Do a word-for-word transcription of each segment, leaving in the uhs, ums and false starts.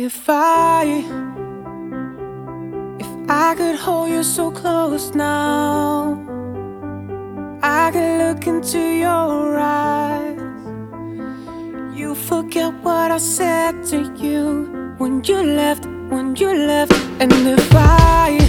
if I, if I could hold you so close now, I could look into your eyes. You forget what I said to you when you left, when you left. And if I,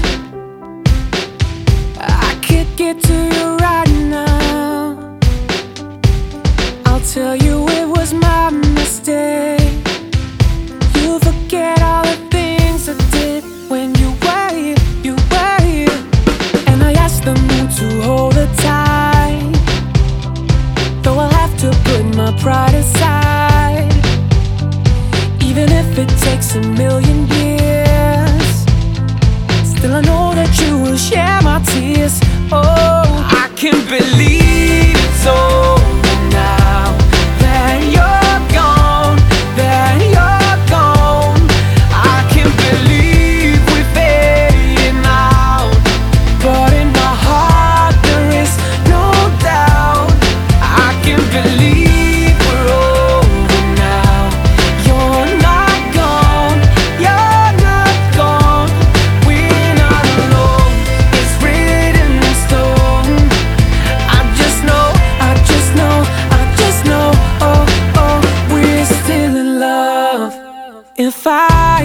I could get to you right now, I'll tell you it was my mistake. You forget all the things I did when you were here, you were here. And I asked the moon to hold it tight, though I'll have to put my pride aside. Even if it takes a million years, still I know that you will share my tears. Oh, I can't believe it's over now, that you're gone, that you're gone. I can't believe we're fading out, but in my heart there is no doubt. I can't believe we're over now. You're not gone, you're not gone. We're not alone, it's written in stone. I just know, I just know, I just know. Oh, oh, we're still in love. If I,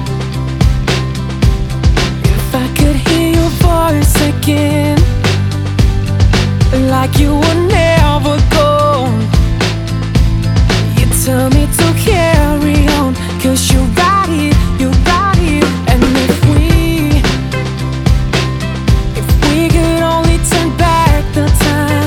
if I could hear your voice again, like you would never go, you tell me to carry on, 'cause you're right here, you're right here. And if we, if we could only turn back the time,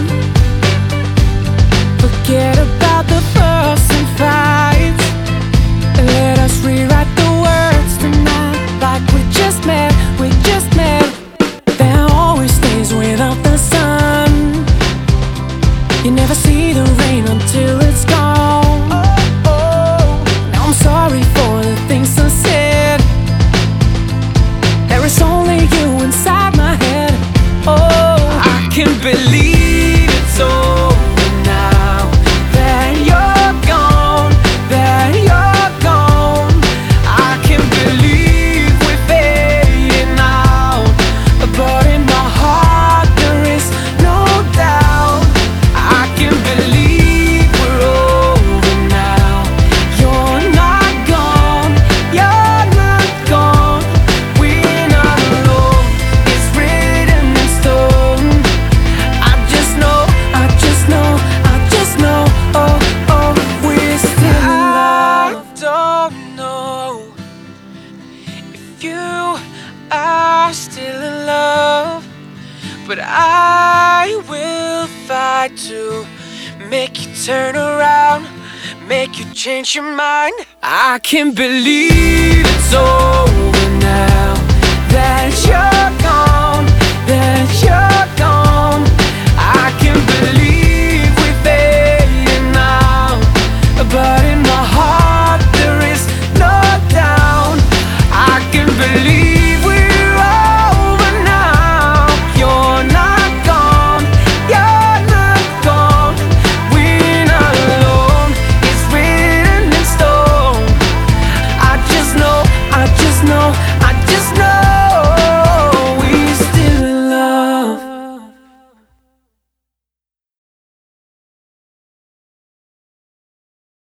forget about the fuss and fights, let us rewrite the words tonight, like we just met, we just met. There are always days without the sun, you never see the rain until it's gone. Oh, oh. Now I'm sorry for the things I said, there is only you inside my head. Oh, I can't believe it's over now, that you're gone, that you're gone. I can't believe we're fading out, but in my heart there is no doubt. I can't believe we're over now. You're not gone, you're not gone. We're not alone, it's written in stone. I just know, I just know, I just know. Oh, oh, we're still in love. I don't know if you are still in love, but I will fight to make you turn around, make you change your mind. I can't believe it's over now.